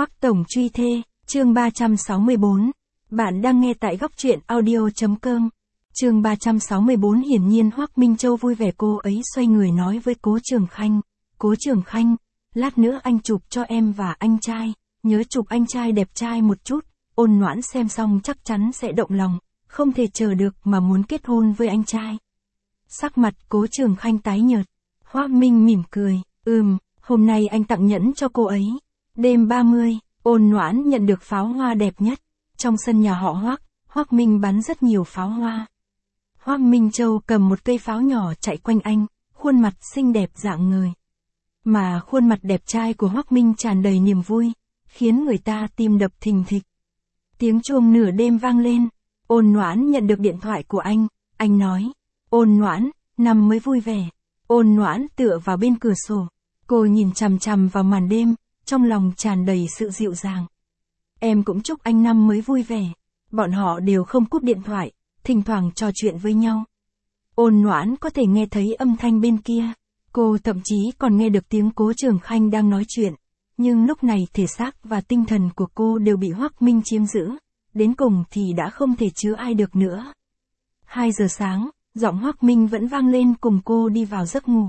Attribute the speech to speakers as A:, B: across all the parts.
A: Hoắc Tổng truy thê, chương 364. Bạn đang nghe tại góc truyện audio.com. Chương 364. Hiển nhiên Hoắc Minh Châu vui vẻ, cô ấy xoay người nói với Cố Trường Khanh. Cố Trường Khanh, lát nữa anh chụp cho em và anh trai, nhớ chụp anh trai đẹp trai một chút. Ôn Noãn xem xong chắc chắn sẽ động lòng, không thể chờ được mà muốn kết hôn với anh trai. Sắc mặt Cố Trường Khanh tái nhợt. Hoắc Minh mỉm cười, hôm nay anh tặng nhẫn cho cô ấy. Đêm 30, Ôn Noãn nhận được pháo hoa đẹp nhất. Trong sân nhà họ Hoắc Minh bắn rất nhiều pháo hoa. Hoắc Minh Châu cầm một cây pháo nhỏ chạy quanh anh, khuôn mặt xinh đẹp rạng ngời. Mà khuôn mặt đẹp trai của Hoắc Minh tràn đầy niềm vui, khiến người ta tim đập thình thịch. Tiếng chuông nửa đêm vang lên, Ôn Noãn nhận được điện thoại của anh nói, Ôn Noãn, nằm mới vui vẻ. Ôn Noãn tựa vào bên cửa sổ, cô nhìn chằm chằm vào màn đêm, trong lòng tràn đầy sự dịu dàng. Em cũng chúc anh năm mới vui vẻ. Bọn họ đều không cúp điện thoại, thỉnh thoảng trò chuyện với nhau. Ôn Noãn có thể nghe thấy âm thanh bên kia, cô thậm chí còn nghe được tiếng Cố Trường Khanh đang nói chuyện. Nhưng lúc này thể xác và tinh thần của cô đều bị Hoắc Minh chiếm giữ, đến cùng thì đã không thể chứa ai được nữa. 2 giờ sáng, giọng Hoắc Minh vẫn vang lên cùng cô đi vào giấc ngủ.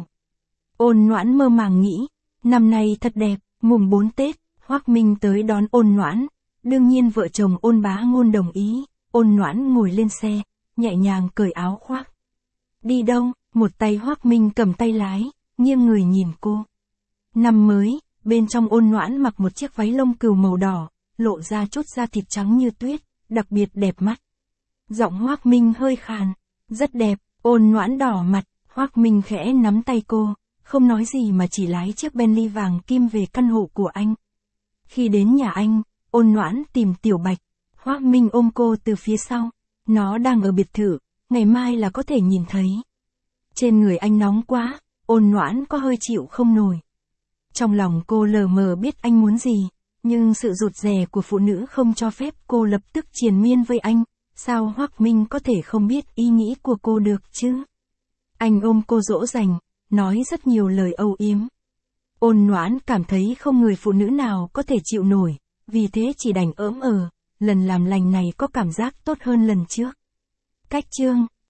A: Ôn Noãn mơ màng nghĩ, năm nay thật đẹp, mùng 4 Tết, Hoắc Minh tới đón Ôn Noãn. Đương nhiên vợ chồng Ôn Bá Ngôn đồng ý. Ôn Noãn ngồi lên xe, nhẹ nhàng cởi áo khoác. Đi đâu? Một tay Hoắc Minh cầm tay lái, nghiêng người nhìn cô. Năm mới, bên trong Ôn Noãn mặc một chiếc váy lông cừu màu đỏ, lộ ra chút da thịt trắng như tuyết, đặc biệt đẹp mắt. Giọng Hoắc Minh hơi khàn, rất đẹp. Ôn Noãn đỏ mặt, Hoắc Minh khẽ nắm tay cô, không nói gì mà chỉ lái chiếc Bentley vàng kim về căn hộ của anh. Khi đến nhà anh, Ôn Noãn tìm Tiểu Bạch. Hoắc Minh ôm cô từ phía sau. Nó đang ở biệt thự, ngày mai là có thể nhìn thấy. Trên người anh nóng quá, Ôn Noãn có hơi chịu không nổi. Trong lòng cô lờ mờ biết anh muốn gì, nhưng sự rụt rè của phụ nữ không cho phép cô lập tức triền miên với anh. Sao Hoắc Minh có thể không biết ý nghĩ của cô được chứ? Anh ôm cô dỗ dành, nói rất nhiều lời âu yếm. Ôn Noãn cảm thấy không người phụ nữ nào có thể chịu nổi, vì thế chỉ đành ỡm lần làm lành này có cảm giác tốt hơn lần trước. Cách chương